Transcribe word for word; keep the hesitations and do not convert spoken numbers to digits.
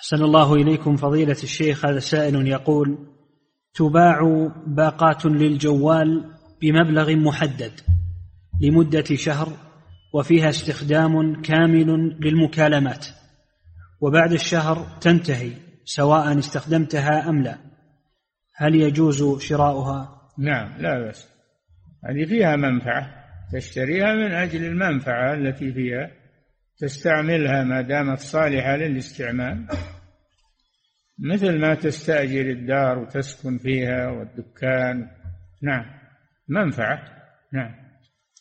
أحسن الله إليكم فضيلة الشيخ. هذا سائل يقول: تباع باقات للجوال بمبلغ محدد لمدة شهر وفيها استخدام كامل للمكالمات، وبعد الشهر تنتهي سواء استخدمتها أم لا، هل يجوز شراؤها؟ نعم، لا بأس، هذه فيها منفعة، تشتريها من أجل المنفعة التي فيها، تستعملها ما دامت صالحة للاستعمال، مثل ما تستأجر الدار وتسكن فيها والدكان. نعم، منفعة. نعم.